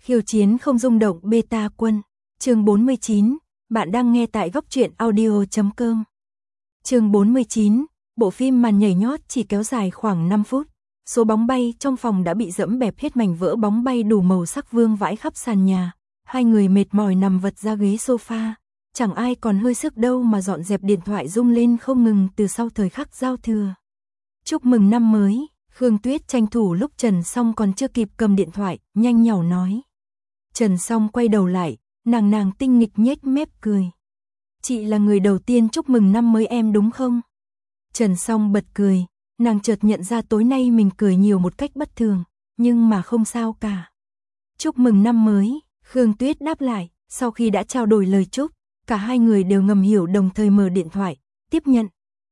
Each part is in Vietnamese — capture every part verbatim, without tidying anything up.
Khiêu chiến không rung động beta quân. Chương bốn mươi chín, bạn đang nghe tại góc truyện audio chấm com. Chương bốn mươi chín, bộ phim màn nhảy nhót chỉ kéo dài khoảng năm phút. Số bóng bay trong phòng đã bị dẫm bẹp hết, mảnh vỡ bóng bay đủ màu sắc vương vãi khắp sàn nhà. Hai người mệt mỏi nằm vật ra ghế sofa. Chẳng ai còn hơi sức đâu mà dọn dẹp, điện thoại rung lên không ngừng từ sau thời khắc giao thừa. Chúc mừng năm mới. Khương Tuyết tranh thủ lúc Trần Song còn chưa kịp cầm điện thoại, nhanh nhảu nói. Trần Song quay đầu lại, nàng nàng tinh nghịch nhếch mép cười. Chị là người đầu tiên chúc mừng năm mới em đúng không? Trần Song bật cười, nàng chợt nhận ra tối nay mình cười nhiều một cách bất thường, nhưng mà không sao cả. Chúc mừng năm mới, Khương Tuyết đáp lại, sau khi đã trao đổi lời chúc, cả hai người đều ngầm hiểu đồng thời mở điện thoại, tiếp nhận.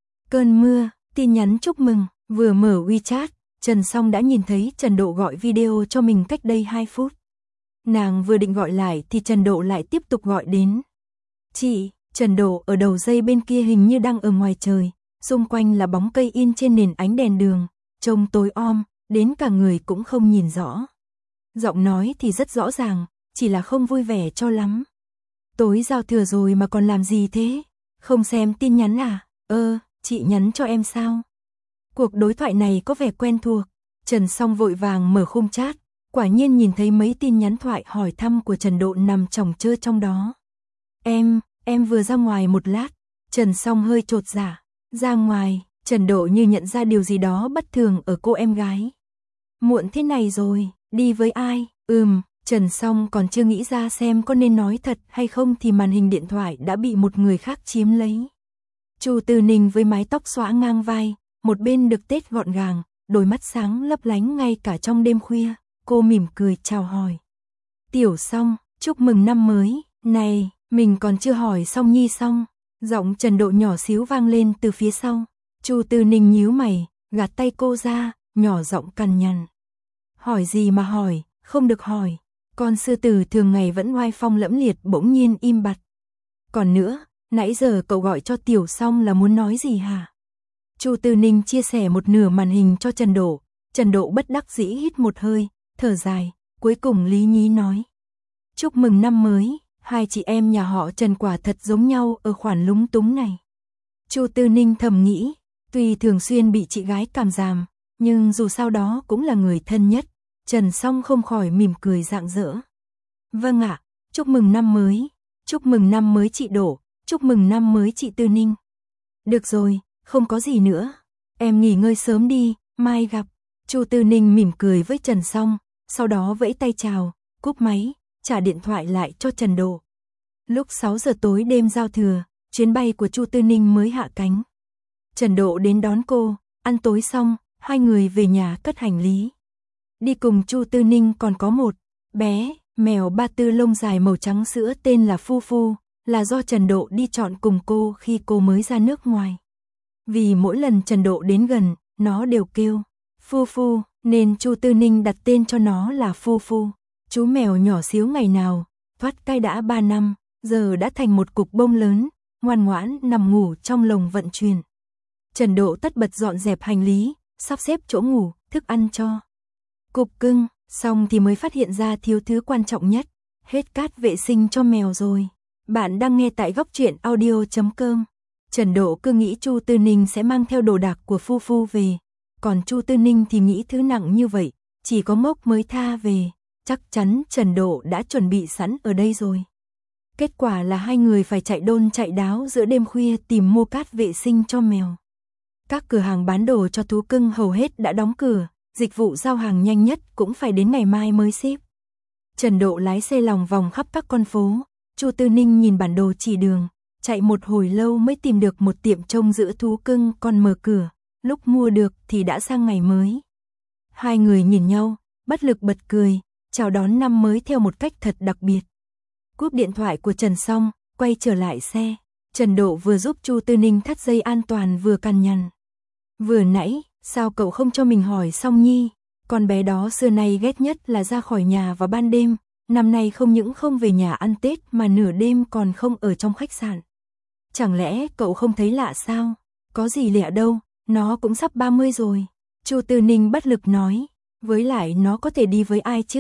Cơn mưa, tin nhắn chúc mừng. Vừa mở WeChat, Trần Song đã nhìn thấy Trần Độ gọi video cho mình cách đây hai phút. Nàng vừa định gọi lại thì Trần Độ lại tiếp tục gọi đến. Chị, Trần Độ ở đầu dây bên kia hình như đang ở ngoài trời, xung quanh là bóng cây in trên nền ánh đèn đường, trông tối om, đến cả người cũng không nhìn rõ. Giọng nói thì rất rõ ràng, chỉ là không vui vẻ cho lắm. Tối giao thừa rồi mà còn làm gì thế? Không xem tin nhắn à? Ơ, chị nhắn cho em sao? Cuộc đối thoại này có vẻ quen thuộc. Trần Song vội vàng mở khung chat, quả nhiên nhìn thấy mấy tin nhắn thoại hỏi thăm của Trần Độ nằm chồng chơ trong đó. Em, em vừa ra ngoài một lát. Trần Song hơi chột dạ. Ra ngoài, Trần Độ như nhận ra điều gì đó bất thường ở cô em gái. Muộn thế này rồi, đi với ai? Ừm, Trần Song còn chưa nghĩ ra xem có nên nói thật hay không thì màn hình điện thoại đã bị một người khác chiếm lấy. Chu Tư Ninh với mái tóc xõa ngang vai, một bên được tết gọn gàng, đôi mắt sáng lấp lánh ngay cả trong đêm khuya, cô mỉm cười chào hỏi. Tiểu Song, chúc mừng năm mới, này, mình còn chưa hỏi Song Nhi xong. Giọng Trần Độ nhỏ xíu vang lên từ phía sau. Chu Tư Ninh nhíu mày, gạt tay cô ra, nhỏ giọng cằn nhằn. Hỏi gì mà hỏi, không được hỏi. Con sư tử thường ngày vẫn oai phong lẫm liệt bỗng nhiên im bặt. Còn nữa, nãy giờ cậu gọi cho Tiểu Song là muốn nói gì hả? Chu Tư Ninh chia sẻ một nửa màn hình cho Trần Độ. Trần Độ bất đắc dĩ hít một hơi, thở dài, cuối cùng lý nhí nói. Chúc mừng năm mới, hai chị em nhà họ Trần quả thật giống nhau ở khoản lúng túng này. Chu Tư Ninh thầm nghĩ, tuy thường xuyên bị chị gái càm ràm, nhưng dù sao đó cũng là người thân nhất. Trần Song không khỏi mỉm cười rạng rỡ. Vâng ạ, chúc mừng năm mới, chúc mừng năm mới chị Độ, chúc mừng năm mới chị Tư Ninh. Được rồi, không có gì nữa, em nghỉ ngơi sớm đi, mai gặp. Chu Tư Ninh mỉm cười với Trần Song, sau đó vẫy tay chào, cúp máy, trả điện thoại lại cho Trần Độ. Lúc sáu giờ tối đêm giao thừa, chuyến bay của Chu Tư Ninh mới hạ cánh. Trần Độ đến đón cô, ăn tối xong, hai người về nhà cất hành lý. Đi cùng Chu Tư Ninh còn có một bé mèo ba tư lông dài màu trắng sữa tên là Phu Phu, là do Trần Độ đi chọn cùng cô khi cô mới ra nước ngoài. Vì mỗi lần Trần Độ đến gần, nó đều kêu Phu Phu, nên Chu Tư Ninh đặt tên cho nó là Phu Phu. Chú mèo nhỏ xíu ngày nào, thoát cai đã ba năm, giờ đã thành một cục bông lớn, ngoan ngoãn nằm ngủ trong lồng vận chuyển. Trần Độ tất bật dọn dẹp hành lý, sắp xếp chỗ ngủ, thức ăn cho cục cưng, xong thì mới phát hiện ra thiếu thứ quan trọng nhất, hết cát vệ sinh cho mèo rồi. Bạn đang nghe tại góc truyện audio chấm com. Trần Độ cứ nghĩ Chu Tư Ninh sẽ mang theo đồ đạc của Phu Phu về, còn Chu Tư Ninh thì nghĩ thứ nặng như vậy, chỉ có Mốc mới tha về, chắc chắn Trần Độ đã chuẩn bị sẵn ở đây rồi. Kết quả là hai người phải chạy đôn chạy đáo giữa đêm khuya tìm mua cát vệ sinh cho mèo. Các cửa hàng bán đồ cho thú cưng hầu hết đã đóng cửa, dịch vụ giao hàng nhanh nhất cũng phải đến ngày mai mới ship. Trần Độ lái xe lòng vòng khắp các con phố, Chu Tư Ninh nhìn bản đồ chỉ đường, chạy một hồi lâu mới tìm được một tiệm trông giữ thú cưng còn mở cửa, lúc mua được thì đã sang ngày mới. Hai người nhìn nhau, bất lực bật cười, chào đón năm mới theo một cách thật đặc biệt. Cúp điện thoại của Trần xong, quay trở lại xe, Trần Độ vừa giúp Chu Tư Ninh thắt dây an toàn vừa cằn nhằn. Vừa nãy, sao cậu không cho mình hỏi Song Nhi, con bé đó xưa nay ghét nhất là ra khỏi nhà vào ban đêm, năm nay không những không về nhà ăn Tết mà nửa đêm còn không ở trong khách sạn. Chẳng lẽ cậu không thấy lạ sao? Có gì lạ đâu, nó cũng sắp ba mươi rồi. Chu Tư Ninh bất lực nói, với lại nó có thể đi với ai chứ?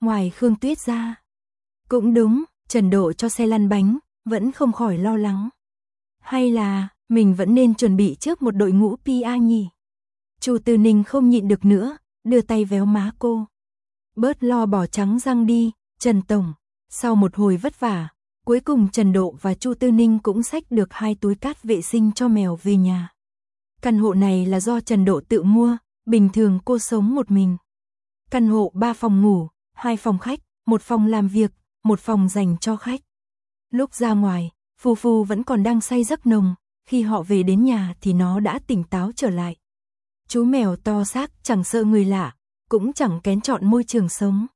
ngoài Khương Tuyết ra. Cũng đúng, Trần Độ cho xe lăn bánh, vẫn không khỏi lo lắng. Hay là, mình vẫn nên chuẩn bị trước một đội ngũ pê e nhỉ? Chu Tư Ninh không nhịn được nữa, đưa tay véo má cô. Bớt lo bỏ trắng răng đi, Trần Tổng. Sau một hồi vất vả, cuối cùng Trần Độ và Chu Tư Ninh cũng xách được hai túi cát vệ sinh cho mèo về nhà. Căn hộ này là do Trần Độ tự mua, bình thường cô sống một mình. Căn hộ ba phòng ngủ, hai phòng khách, một phòng làm việc, một phòng dành cho khách. Lúc ra ngoài, Phu Phu vẫn còn đang say giấc nồng, khi họ về đến nhà thì nó đã tỉnh táo trở lại. Chú mèo to xác chẳng sợ người lạ, cũng chẳng kén chọn môi trường sống.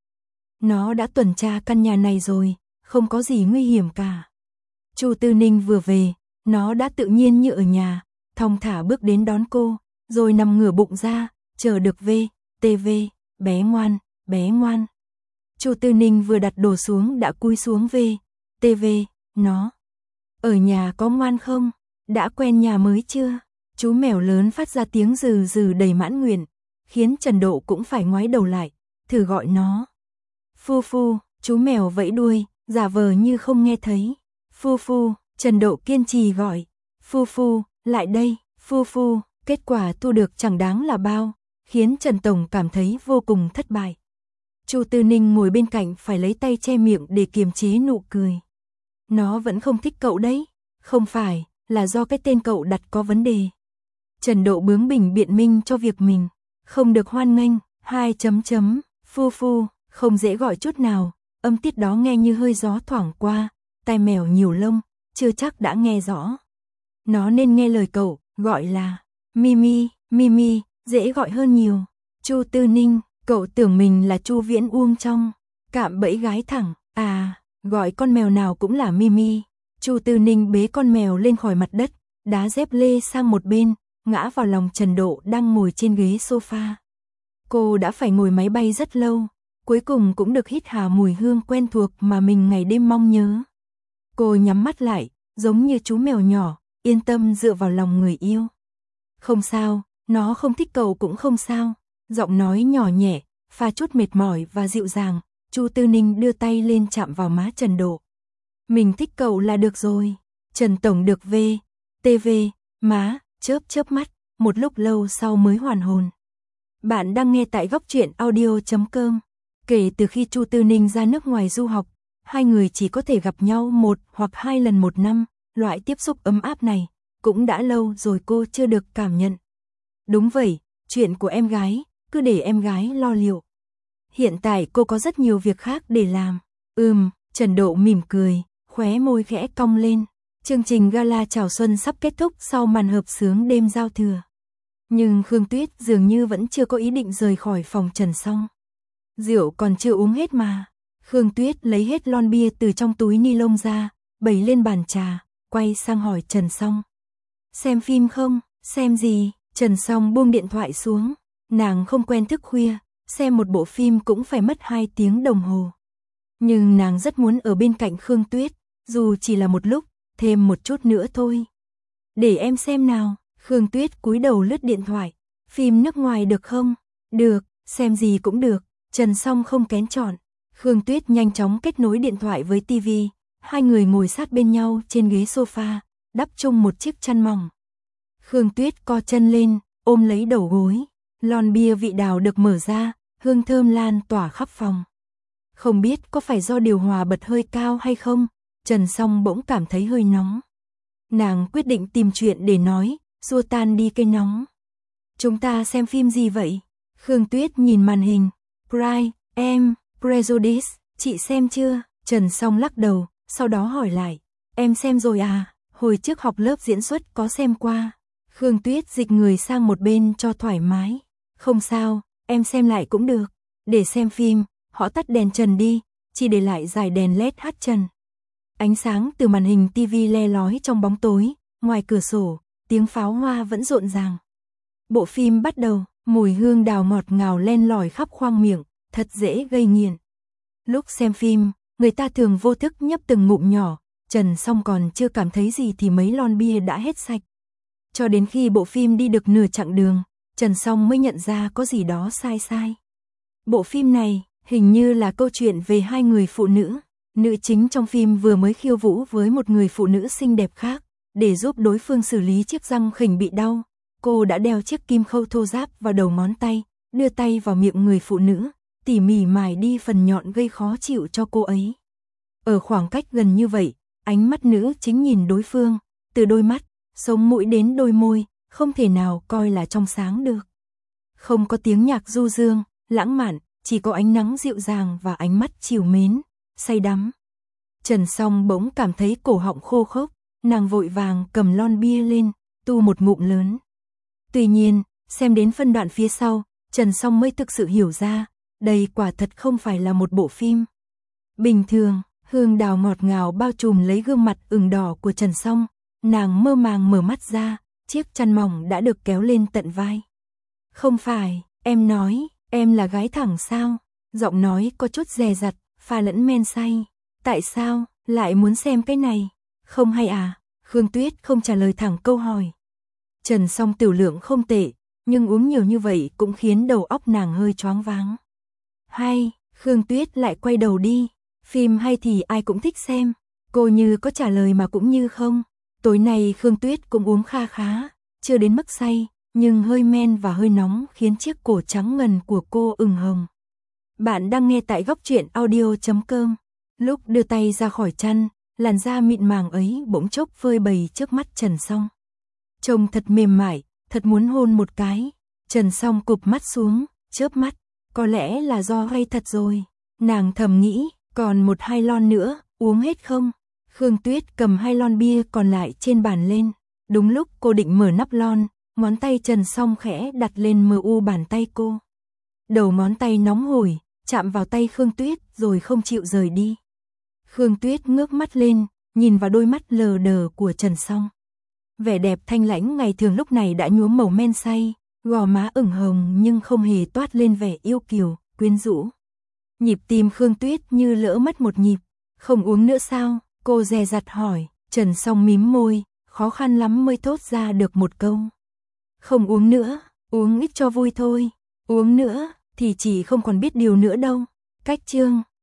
Nó đã tuần tra căn nhà này rồi, không có gì nguy hiểm cả. Chu Tư Ninh vừa về, nó đã tự nhiên như ở nhà, thong thả bước đến đón cô, rồi nằm ngửa bụng ra, chờ được về, tê vê, bé ngoan, bé ngoan. Chu Tư Ninh vừa đặt đồ xuống đã cúi xuống về, tê vê, nó. Ở nhà có ngoan không? Đã quen nhà mới chưa? Chú mèo lớn phát ra tiếng rừ rừ đầy mãn nguyện, khiến Trần Độ cũng phải ngoái đầu lại, thử gọi nó. Phu Phu, chú mèo vẫy đuôi, giả vờ như không nghe thấy. Phu Phu, Trần Độ kiên trì gọi. Phu Phu, lại đây, Phu Phu, kết quả thu được chẳng đáng là bao, khiến Trần Tổng cảm thấy vô cùng thất bại. Chu Tư Ninh ngồi bên cạnh phải lấy tay che miệng để kiềm chế nụ cười. Nó vẫn không thích cậu đấy, không phải, là do cái tên cậu đặt có vấn đề. Trần Độ bướng bỉnh biện minh cho việc mình, không được hoan nghênh, hai chấm chấm, Phu Phu, không dễ gọi chút nào, âm tiết đó nghe như hơi gió thoảng qua, tai mèo nhiều lông, chưa chắc đã nghe rõ. Nó nên nghe lời cậu, gọi là Mimi, Mimi, dễ gọi hơn nhiều. Chu Tư Ninh, cậu tưởng mình là Chu Viễn Uông trong cạm bẫy gái thẳng, à, gọi con mèo nào cũng là Mimi. Chu Tư Ninh bế con mèo lên khỏi mặt đất, đá dép lê sang một bên, ngã vào lòng Trần Độ đang ngồi trên ghế sofa. Cô đã phải ngồi máy bay rất lâu, cuối cùng cũng được hít hà mùi hương quen thuộc mà mình ngày đêm mong nhớ. Cô nhắm mắt lại, giống như chú mèo nhỏ, yên tâm dựa vào lòng người yêu. Không sao, nó không thích cậu cũng không sao. Giọng nói nhỏ nhẹ, pha chút mệt mỏi và dịu dàng, Chu Tư Ninh đưa tay lên chạm vào má Trần Độ. Mình thích cậu là được rồi. Trần Tổng được về, tê vê, má, chớp chớp mắt, một lúc lâu sau mới hoàn hồn. Bạn đang nghe tại góc truyện audio chấm com. Kể từ khi Chu Tư Ninh ra nước ngoài du học, hai người chỉ có thể gặp nhau một hoặc hai lần một năm, loại tiếp xúc ấm áp này, cũng đã lâu rồi cô chưa được cảm nhận. Đúng vậy, chuyện của em gái, cứ để em gái lo liệu. Hiện tại cô có rất nhiều việc khác để làm. Ừm, Trần Độ mỉm cười, khóe môi khẽ cong lên. Chương trình gala chào xuân sắp kết thúc sau màn hợp xướng đêm giao thừa. Nhưng Khương Tuyết dường như vẫn chưa có ý định rời khỏi phòng Trần Song. Rượu còn chưa uống hết mà. Khương Tuyết lấy hết lon bia từ trong túi ni lông ra, bày lên bàn trà, quay sang hỏi Trần Song. Xem phim không? Xem gì? Trần Song buông điện thoại xuống. Nàng không quen thức khuya, xem một bộ phim cũng phải mất hai tiếng đồng hồ. Nhưng nàng rất muốn ở bên cạnh Khương Tuyết, dù chỉ là một lúc, thêm một chút nữa thôi. Để em xem nào. Khương Tuyết cúi đầu lướt điện thoại. Phim nước ngoài được không? Được, xem gì cũng được. Trần Song không kén chọn. Khương Tuyết nhanh chóng kết nối điện thoại với tivi. Hai người ngồi sát bên nhau trên ghế sofa, đắp chung một chiếc chăn mỏng. Khương Tuyết co chân lên, ôm lấy đầu gối. Lon bia vị đào được mở ra, hương thơm lan tỏa khắp phòng. Không biết có phải do điều hòa bật hơi cao hay không, Trần Song bỗng cảm thấy hơi nóng. Nàng quyết định tìm chuyện để nói, xua tan đi cái nóng. Chúng ta xem phim gì vậy? Khương Tuyết nhìn màn hình. Pride, em, Prejudice, chị xem chưa? Trần Song lắc đầu, sau đó hỏi lại. Em xem rồi à? Hồi trước học lớp diễn xuất có xem qua. Khương Tuyết dịch người sang một bên cho thoải mái. Không sao, em xem lại cũng được. Để xem phim, họ tắt đèn trần đi, chỉ để lại dải đèn led hát trần. Ánh sáng từ màn hình tivi le lói trong bóng tối, ngoài cửa sổ, tiếng pháo hoa vẫn rộn ràng. Bộ phim bắt đầu, mùi hương đào ngọt ngào len lỏi khắp khoang miệng, thật dễ gây nghiện. Lúc xem phim, người ta thường vô thức nhấp từng ngụm nhỏ, Trần Song còn chưa cảm thấy gì thì mấy lon bia đã hết sạch. Cho đến khi bộ phim đi được nửa chặng đường, Trần Song mới nhận ra có gì đó sai sai. Bộ phim này, Hình như là câu chuyện về hai người phụ nữ. Nữ chính trong phim vừa mới khiêu vũ với một người phụ nữ xinh đẹp khác, để giúp đối phương xử lý chiếc răng khểnh bị đau. Cô đã đeo chiếc kim khâu thô ráp vào đầu ngón tay, đưa tay vào miệng người phụ nữ, tỉ mỉ mài đi phần nhọn gây khó chịu cho cô ấy. Ở khoảng cách gần như vậy, ánh mắt nữ chính nhìn đối phương, từ đôi mắt, sống mũi đến đôi môi, không thể nào coi là trong sáng được. Không có tiếng nhạc du dương, lãng mạn, chỉ có ánh nắng dịu dàng và ánh mắt trìu mến, say đắm. Trần Song bỗng cảm thấy cổ họng khô khốc, nàng vội vàng cầm lon bia lên, tu một ngụm lớn. Tuy nhiên, xem đến phân đoạn phía sau, Trần Song mới thực sự hiểu ra, đây quả thật không phải là một bộ phim bình thường. Hương đào ngọt ngào bao trùm lấy gương mặt ửng đỏ của Trần Song, nàng mơ màng mở mắt ra, chiếc chăn mỏng đã được kéo lên tận vai. Không phải, em nói, em là gái thẳng sao? Giọng nói có chút dè dặt, pha lẫn men say. Tại sao, lại muốn xem cái này? Không hay à? Khương Tuyết không trả lời thẳng câu hỏi. Trần Song tiểu lượng không tệ, nhưng uống nhiều như vậy cũng khiến đầu óc nàng hơi choáng váng. Hay, Khương Tuyết lại quay đầu đi. Phim hay thì ai cũng thích xem. Cô như có trả lời mà cũng như không. Tối nay Khương Tuyết cũng uống kha khá, chưa đến mức say, nhưng hơi men và hơi nóng khiến chiếc cổ trắng ngần của cô ửng hồng. Bạn đang nghe tại góc truyện audio chấm com. Lúc đưa tay ra khỏi chăn, làn da mịn màng ấy bỗng chốc phơi bày trước mắt Trần Song. Trông thật mềm mại, thật muốn hôn một cái. Trần Song cụp mắt xuống, chớp mắt. Có lẽ là do hay thật rồi. Nàng thầm nghĩ, còn một hai lon nữa, uống hết không? Khương Tuyết cầm hai lon bia còn lại trên bàn lên. Đúng lúc cô định mở nắp lon, ngón tay Trần Song khẽ đặt lên mờ u bàn tay cô. Đầu ngón tay nóng hổi, chạm vào tay Khương Tuyết rồi không chịu rời đi. Khương Tuyết ngước mắt lên, nhìn vào đôi mắt lờ đờ của Trần Song. Vẻ đẹp thanh lãnh ngày thường lúc này đã nhuốm màu men say, gò má ửng hồng nhưng không hề toát lên vẻ yêu kiều, quyến rũ. Nhịp tim Khương Tuyết như lỡ mất một nhịp. Không uống nữa sao? Cô dè dặt hỏi. Trần Song mím môi, khó khăn lắm mới thốt ra được một câu. Không uống nữa, uống ít cho vui thôi. Uống nữa, thì chỉ không còn biết điều nữa đâu. Cách chương